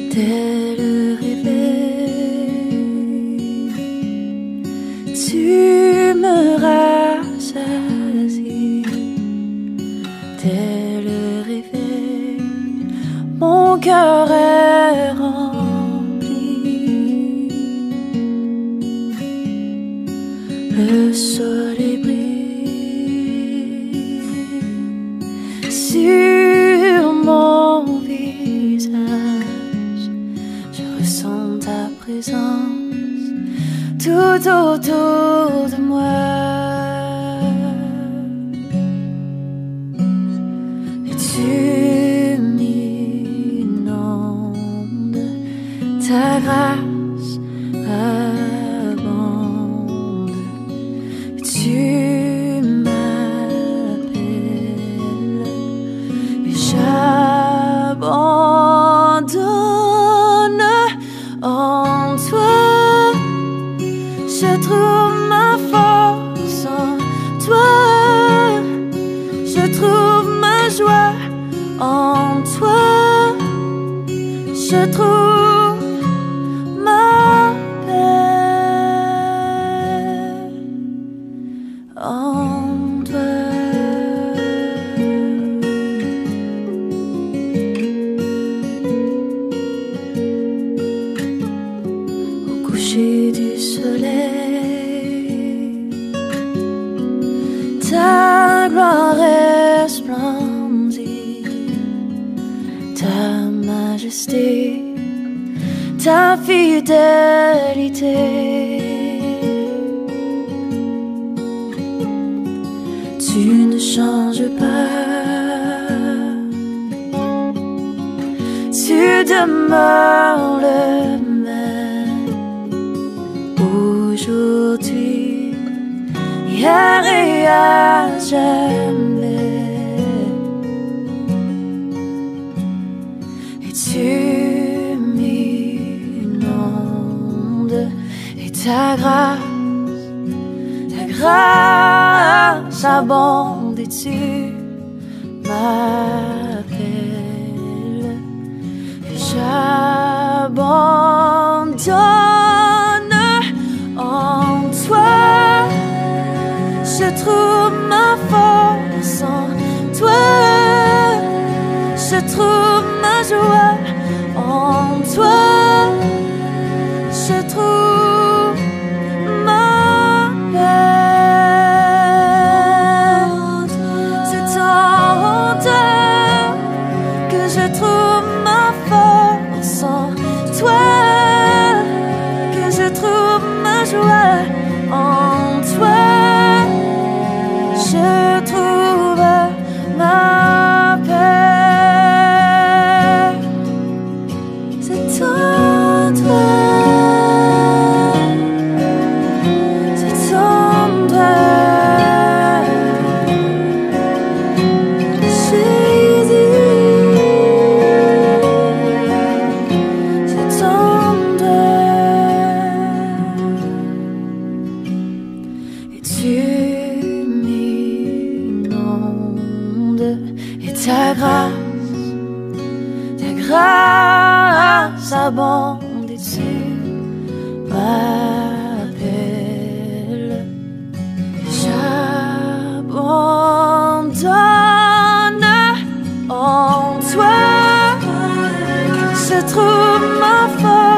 Dès le réveil, tu me rassasies. Dès le réveil, mon cœur est rempli. Le soleil brille sur mon visage. Je ressens ta présence tout autour de moi. Et tu m'inondes, ta grâce abonde. Et tu m'appelles et j'abandonne en toi. Je trouve ma force en toi. Je trouve ma joie en toi. Je trouve ma paix en toi. Au coucher du soleil, ta gloire resplendit, ta majesté, ta fidélité. Tu ne changes pas, tu demeures le même, aujourd'hui, hier et à jamais. Et tu m'inondes et ta grâce abonde. Et tu m'appelles et j'abandonne en toi. Je trouve ma force en toi. Je trouve ma joie en toi. Je trouve ma paix. C'est en toi que je trouve ma force en toi. Que je trouve ma joie en toi. Je trouve ma paix. C'est en toi. C'est en toi. Jésus, c'est en toi. Et tu m'inondes et ta grâce abonde. Et tu m'appelles et j'abandonne en toi. Je trouve ma force